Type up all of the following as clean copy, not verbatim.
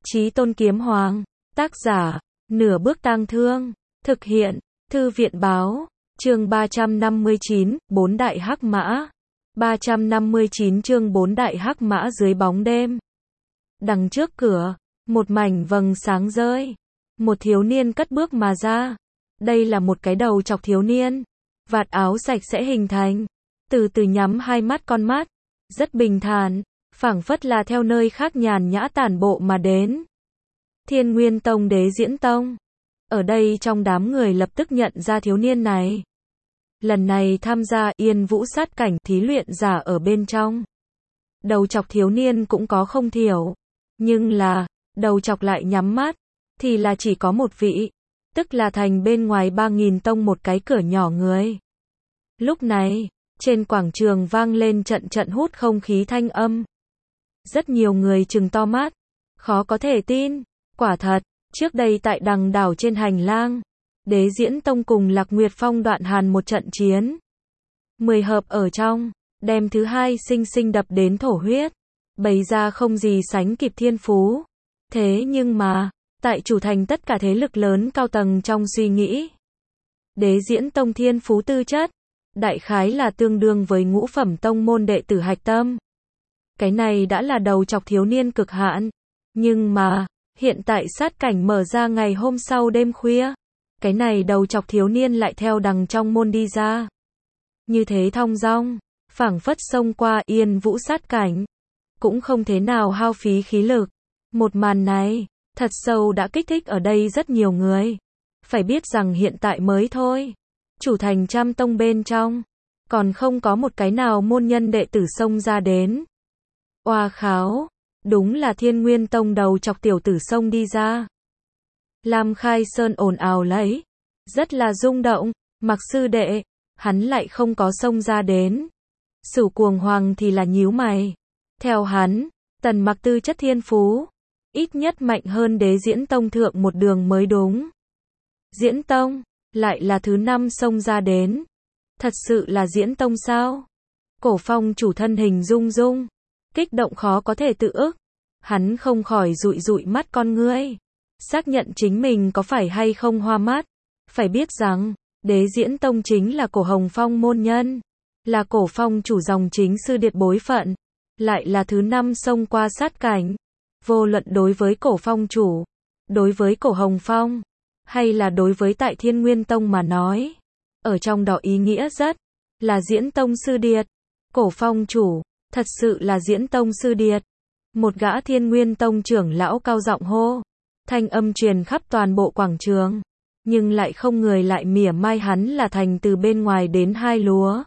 Chí Tôn Kiếm Hoàng. Tác giả, Nửa Bước Tang Thương. Thực hiện, Thư viện Báo. Chương 359, Bốn Đại Hắc Mã. 359 chương Bốn Đại Hắc Mã dưới bóng đêm. Đằng trước cửa, một mảnh vầng sáng rơi. Một thiếu niên cất bước mà ra. Đây là một cái đầu chọc thiếu niên. Vạt áo sạch sẽ hình thành. Từ từ nhắm hai mắt con mắt. Rất bình thản, phảng phất là theo nơi khác nhàn nhã tản bộ mà đến. Thiên Nguyên Tông Đế Diễn Tông. Ở đây trong đám người lập tức nhận ra thiếu niên này. Lần này tham gia Yên Vũ sát cảnh thí luyện giả ở bên trong. Đầu chọc thiếu niên cũng có không thiểu. Nhưng là, đầu chọc lại nhắm mắt, thì là chỉ có một vị. Tức là thành bên ngoài 3.000 tông một cái cửa nhỏ người. Lúc này, trên quảng trường vang lên trận trận hút không khí thanh âm. Rất nhiều người trừng to mắt. Khó có thể tin. Quả thật, trước đây tại đằng đảo trên hành lang, Đế Diễn Tông cùng Lạc Nguyệt Phong Đoạn Hàn một trận chiến. 10 hợp ở trong, đem thứ hai sinh sinh đập đến thổ huyết. Bày ra không gì sánh kịp thiên phú. Thế nhưng mà, tại chủ thành tất cả thế lực lớn cao tầng trong suy nghĩ. Đế Diễn Tông thiên phú tư chất, đại khái là tương đương với ngũ phẩm tông môn đệ tử hạch tâm. Cái này đã là đầu chọc thiếu niên cực hạn. Nhưng mà, hiện tại sát cảnh mở ra ngày hôm sau đêm khuya. Cái này đầu chọc thiếu niên lại theo đằng trong môn đi ra. Như thế thong dong, phảng phất xông qua Yên Vũ sát cảnh. Cũng không thế nào hao phí khí lực. Một màn này, thật sâu đã kích thích ở đây rất nhiều người. Phải biết rằng hiện tại mới thôi. Chủ thành Trăm Tông bên trong, còn không có một cái nào môn nhân đệ tử xông ra đến. Oa kháo, đúng là Thiên Nguyên Tông đầu chọc tiểu tử xông đi ra. Lam Khai Sơn ồn ào lấy, rất là rung động, Mặc sư đệ, hắn lại không có xông ra đến. Sửu Cuồng Hoàng thì là nhíu mày. Theo hắn, Tần Mặc tư chất thiên phú, ít nhất mạnh hơn Đế Diễn Tông thượng một đường mới đúng. Diễn Tông, lại là thứ 5 xông ra đến. Thật sự là Diễn Tông sao? Cổ Phong chủ thân hình rung rung, kích động khó có thể tự ức. Hắn không khỏi dụi dụi mắt con ngươi, xác nhận chính mình có phải hay không hoa mắt. Phải biết rằng, Đế Diễn Tông chính là Cổ Hồng Phong môn nhân, là Cổ Phong chủ dòng chính sư điệt bối phận, lại là thứ 5 xông qua sát cảnh. Vô luận đối với Cổ Phong chủ, đối với Cổ Hồng Phong, hay là đối với tại Thiên Nguyên Tông mà nói, ở trong đó ý nghĩa rất là Diễn Tông sư điệt. Cổ Phong chủ, thật sự là Diễn Tông sư điệt. Một gã Thiên Nguyên Tông trưởng lão cao giọng hô, thanh âm truyền khắp toàn bộ quảng trường, nhưng lại không người lại mỉa mai hắn là thành từ bên ngoài đến hai lúa.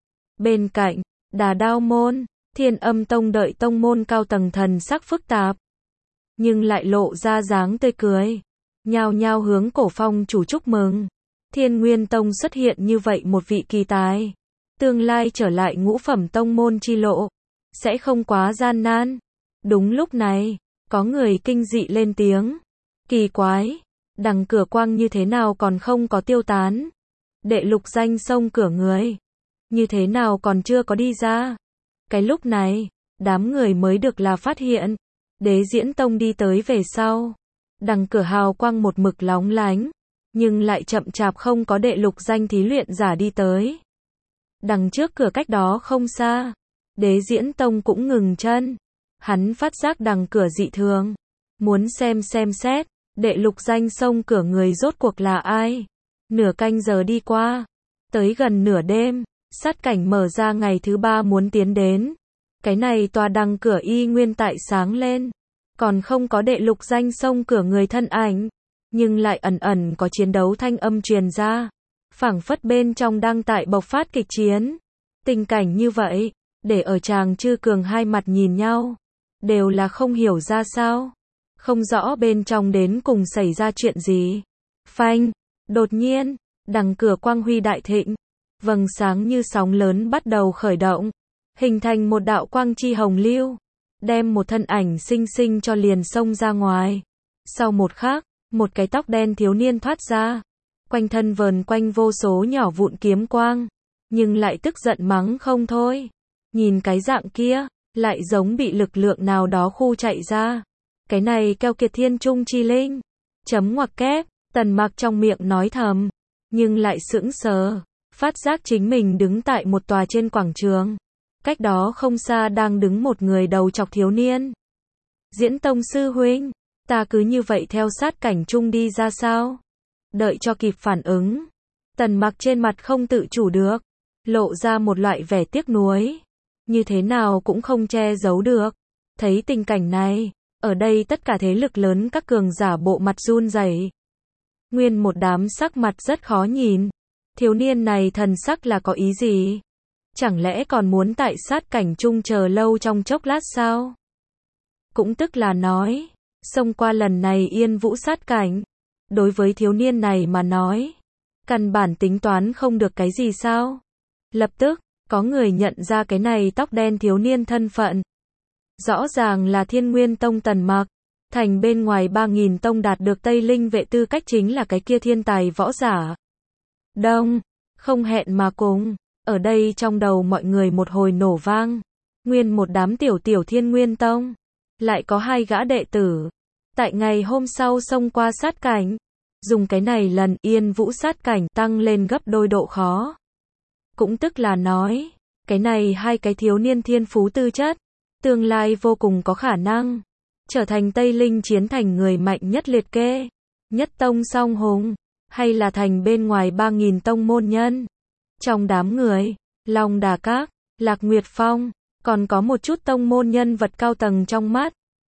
Bên cạnh, Đà Đao môn, Thiên Âm Tông đợi tông môn cao tầng thần sắc phức tạp, nhưng lại lộ ra dáng tươi cười, nhao nhao hướng Cổ Phong chủ chúc mừng. Thiên Nguyên Tông xuất hiện như vậy một vị kỳ tài, tương lai trở lại ngũ phẩm tông môn chi lộ, sẽ không quá gian nan. Đúng lúc này, có người kinh dị lên tiếng. Kỳ quái, đằng cửa quang như thế nào còn không có tiêu tán? Đệ lục danh xông cửa người, như thế nào còn chưa có đi ra? Cái lúc này, đám người mới được là phát hiện. Đế Diễn Tông đi tới về sau. Đằng cửa hào quang một mực lóng lánh, nhưng lại chậm chạp không có đệ lục danh thí luyện giả đi tới. Đằng trước cửa cách đó không xa, Đế Diễn Tông cũng ngừng chân. Hắn phát giác đằng cửa dị thường, muốn xem xét, đệ lục danh xông cửa người rốt cuộc là ai. Nửa canh giờ đi qua, tới gần nửa đêm, sát cảnh mở ra ngày thứ 3 muốn tiến đến. Cái này tòa đằng cửa y nguyên tại sáng lên, còn không có đệ lục danh xông cửa người thân ảnh, nhưng lại ẩn ẩn có chiến đấu thanh âm truyền ra, phảng phất bên trong đang tại bộc phát kịch chiến. Tình cảnh như vậy, để ở chàng Chư Cường hai mặt nhìn nhau, đều là không hiểu ra sao, không rõ bên trong đến cùng xảy ra chuyện gì. Phanh, đột nhiên, đằng cửa quang huy đại thịnh, vầng sáng như sóng lớn bắt đầu khởi động, hình thành một đạo quang chi hồng lưu, đem một thân ảnh xinh xinh cho liền xông ra ngoài. Sau một khắc, một cái tóc đen thiếu niên thoát ra, quanh thân vờn quanh vô số nhỏ vụn kiếm quang, nhưng lại tức giận mắng không thôi. Nhìn cái dạng kia, lại giống bị lực lượng nào đó khu chạy ra. Cái này keo kiệt thiên trung chi linh. Chấm ngoặc kép, Tần Mặc trong miệng nói thầm, nhưng lại sững sờ, phát giác chính mình đứng tại một tòa trên quảng trường. Cách đó không xa đang đứng một người đầu chọc thiếu niên. Diễn Tông sư huynh, ta cứ như vậy theo sát cảnh trung đi ra sao? Đợi cho kịp phản ứng, Tần Mặc trên mặt không tự chủ được, lộ ra một loại vẻ tiếc nuối, như thế nào cũng không che giấu được. Thấy tình cảnh này, ở đây tất cả thế lực lớn các cường giả bộ mặt run rẩy. Nguyên một đám sắc mặt rất khó nhìn. Thiếu niên này thần sắc là có ý gì? Chẳng lẽ còn muốn tại sát cảnh trung chờ lâu trong chốc lát sao? Cũng tức là nói, xông qua lần này Yên Vũ sát cảnh, đối với thiếu niên này mà nói, căn bản tính toán không được cái gì sao? Lập tức, có người nhận ra cái này tóc đen thiếu niên thân phận. Rõ ràng là Thiên Nguyên Tông Tần Mặc, thành bên ngoài 3000 tông đạt được Tây Linh vệ tư cách chính là cái kia thiên tài võ giả. Đông, không hẹn mà cùng, ở đây trong đầu mọi người một hồi nổ vang, nguyên một đám tiểu Thiên Nguyên Tông, lại có 2 gã đệ tử, tại ngày hôm sau xông qua sát cảnh, dùng cái này lần Yên Vũ sát cảnh tăng lên gấp đôi độ khó. Cũng tức là nói, cái này 2 cái thiếu niên thiên phú tư chất, tương lai vô cùng có khả năng trở thành Tây Linh chiến thành người mạnh nhất liệt kê, nhất tông song hùng, hay là thành bên ngoài 3000 tông môn nhân. Trong đám người, Long Đà Các, Lạc Nguyệt Phong, còn có một chút tông môn nhân vật cao tầng trong mắt.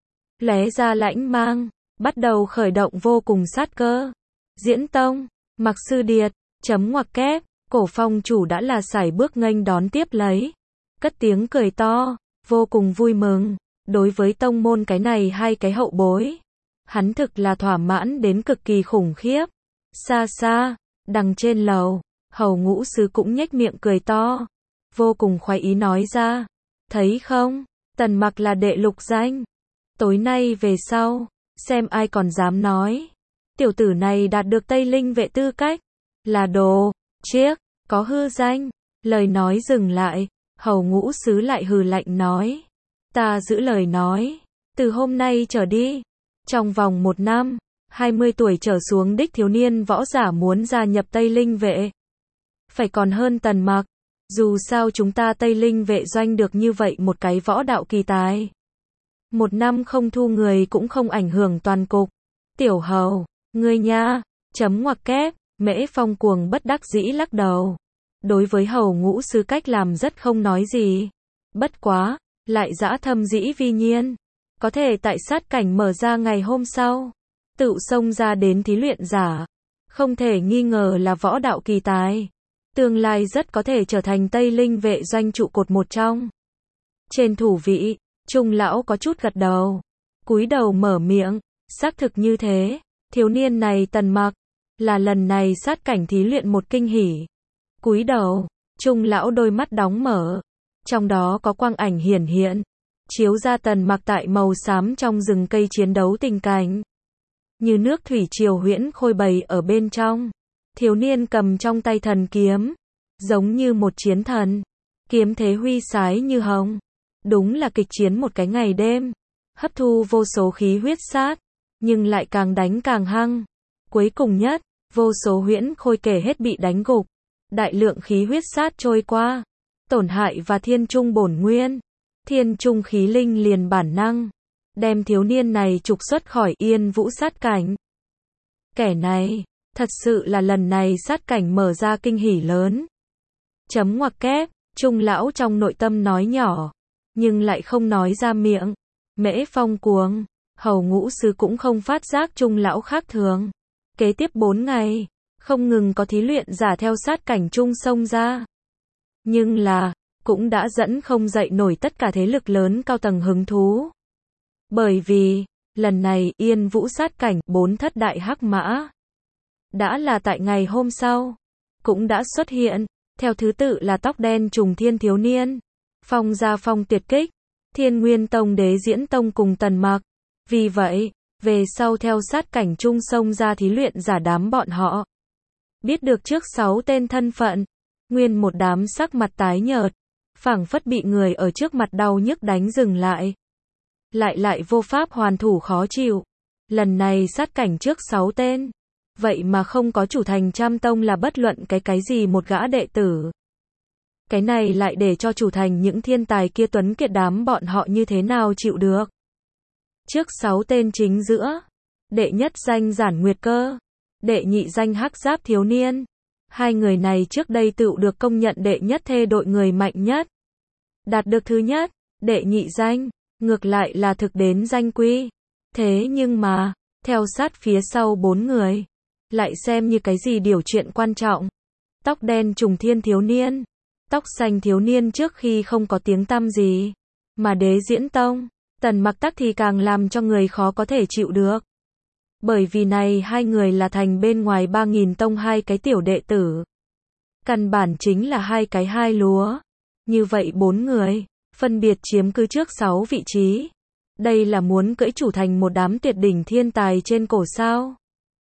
Lóe ra lãnh mang, bắt đầu khởi động vô cùng sát cơ. Diễn Tông, Mặc Sư Điệt, chấm ngoặc kép, Cổ Phong chủ đã là sải bước nghênh đón tiếp lấy. Cất tiếng cười to, vô cùng vui mừng. Đối với tông môn cái này 2 cái hậu bối, hắn thực là thỏa mãn đến cực kỳ khủng khiếp. Xa xa, đằng trên lầu, Hầu Ngũ Sứ cũng nhếch miệng cười to, vô cùng khoái ý nói ra, thấy không, Tần Mặc là đệ lục danh. Tối nay về sau, xem ai còn dám nói, tiểu tử này đạt được Tây Linh vệ tư cách, là đồ, chiếc, có hư danh. Lời nói dừng lại, Hầu Ngũ Sứ lại hừ lạnh nói, ta giữ lời nói, từ hôm nay trở đi, trong vòng 1 năm, 20 tuổi trở xuống đích thiếu niên võ giả muốn gia nhập Tây Linh vệ, phải còn hơn Tần Mặc. Dù sao chúng ta Tây Linh vệ doanh được như vậy một cái võ đạo kỳ tài. 1 năm không thu người cũng không ảnh hưởng toàn cục. Tiểu Hầu, ngươi nha, chấm ngoặc kép, Mễ Phong cuồng bất đắc dĩ lắc đầu. Đối với Hầu Ngũ Sứ cách làm rất không nói gì. Bất quá, lại dã thâm dĩ vi nhiên. Có thể tại sát cảnh mở ra ngày hôm sau, tự xông ra đến thí luyện giả. Không thể nghi ngờ là võ đạo kỳ tài. Tương lai rất có thể trở thành Tây Linh vệ doanh trụ cột một trong. Trên thủ vị, Trung lão có chút gật đầu, cúi đầu mở miệng, xác thực như thế, thiếu niên này Tần Mặc, là lần này sát cảnh thí luyện một kinh hỉ. Cúi đầu, Trung lão đôi mắt đóng mở, trong đó có quang ảnh hiển hiện, chiếu ra Tần Mặc tại màu xám trong rừng cây chiến đấu tình cảnh. Như nước thủy triều huyễn khôi bày ở bên trong. Thiếu niên cầm trong tay thần kiếm, giống như một chiến thần, kiếm thế huy sái như hồng. Đúng là kịch chiến một cái ngày đêm, hấp thu vô số khí huyết sát, nhưng lại càng đánh càng hăng. Cuối cùng nhất, vô số huyễn khôi kể hết bị đánh gục, đại lượng khí huyết sát trôi qua, tổn hại và thiên trung bổn nguyên. Thiên trung khí linh liền bản năng, đem thiếu niên này trục xuất khỏi Yên Vũ sát cảnh. Kẻ này, thật sự là lần này sát cảnh mở ra kinh hỉ lớn. Chấm ngoặc kép, Trung lão trong nội tâm nói nhỏ, nhưng lại không nói ra miệng. Mễ Phong cuồng, Hầu Ngũ Sứ cũng không phát giác Trung lão khác thường. Kế tiếp 4 ngày, không ngừng có thí luyện giả theo sát cảnh Trung xông ra. Nhưng là, cũng đã dẫn không dậy nổi tất cả thế lực lớn cao tầng hứng thú. Bởi vì, lần này Yên Vũ sát cảnh 4 thất đại hắc mã, đã là tại ngày hôm sau, cũng đã xuất hiện, theo thứ tự là tóc đen trùng thiên thiếu niên, Phong Gia Phong tuyệt kích, Thiên Nguyên Tông Đế Diễn Tông cùng Tần Mặc. Vì vậy, về sau theo sát cảnh Trung xông ra thí luyện giả đám bọn họ. Biết được trước 6 tên thân phận, nguyên một đám sắc mặt tái nhợt, phảng phất bị người ở trước mặt đau nhức đánh dừng lại. lại vô pháp hoàn thủ khó chịu. Lần này sát cảnh trước 6 tên. Vậy mà không có chủ thành Trăm Tông là bất luận cái gì một gã đệ tử. Cái này lại để cho chủ thành những thiên tài kia tuấn kiệt đám bọn họ như thế nào chịu được. Trước 6 tên chính giữa. Đệ nhất danh Giản Nguyệt Cơ. Đệ nhị danh Hắc Giáp Thiếu Niên. Hai người này trước đây tự được công nhận đệ nhất thê đội người mạnh nhất. Đạt được thứ nhất, đệ nhị danh, ngược lại là thực đến danh quy. Thế nhưng mà, theo sát phía sau 4 người, lại xem như cái gì điều chuyện quan trọng. Tóc đen Trùng Thiên Thiếu Niên, tóc xanh thiếu niên trước khi không có tiếng tăm gì, mà Đế Diễn Tông, Tần Mặc Tắc thì càng làm cho người khó có thể chịu được. Bởi vì này hai người là thành bên ngoài 3000 tông hai cái tiểu đệ tử. Căn bản chính là hai cái hai lúa. Như vậy 4 người, phân biệt chiếm cứ trước 6 vị trí. Đây là muốn cưỡi chủ thành một đám tuyệt đỉnh thiên tài trên cổ sao.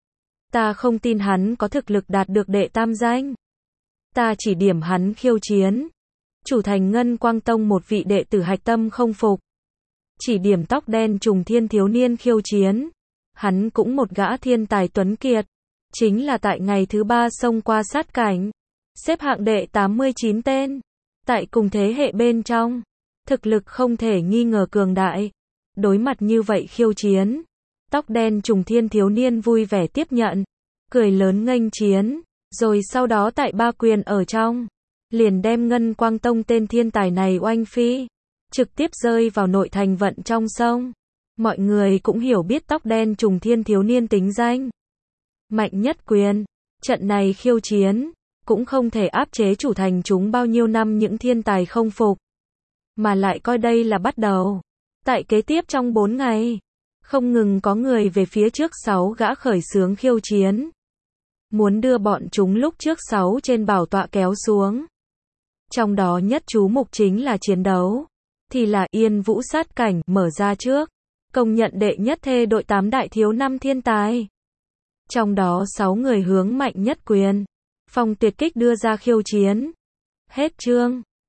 Ta không tin hắn có thực lực đạt được đệ tam danh. Ta chỉ điểm hắn khiêu chiến. Chủ thành Ngân Quang Tông một vị đệ tử hạch tâm không phục. Chỉ điểm tóc đen Trùng Thiên Thiếu Niên khiêu chiến. Hắn cũng một gã thiên tài tuấn kiệt. Chính là tại ngày thứ 3 xông qua sát cảnh. Xếp hạng đệ 89 tên. Tại cùng thế hệ bên trong. Thực lực không thể nghi ngờ cường đại. Đối mặt như vậy khiêu chiến. Tóc đen Trùng Thiên Thiếu Niên vui vẻ tiếp nhận. Cười lớn nghênh chiến. Rồi sau đó tại ba quyền ở trong. Liền đem Ngân Quang Tông tên thiên tài này oanh phi. Trực tiếp rơi vào nội thành vận trong sông. Mọi người cũng hiểu biết tóc đen Trùng Thiên Thiếu Niên tính danh. Mạnh nhất quyền. Trận này khiêu chiến. Cũng không thể áp chế chủ thành chúng bao nhiêu năm những thiên tài không phục. Mà lại coi đây là bắt đầu. Tại kế tiếp trong 4 ngày. Không ngừng có người về phía trước 6 gã khởi xướng khiêu chiến. Muốn đưa bọn chúng lúc trước 6 trên bảo tọa kéo xuống. Trong đó nhất chú mục chính là chiến đấu. Thì là Yên Vũ sát cảnh mở ra trước. Công nhận đệ nhất thê đội 8 đại thiếu 5 thiên tài. Trong đó 6 người hướng mạnh nhất quyền. Phong Tuyệt Kích đưa ra khiêu chiến. Hết chương.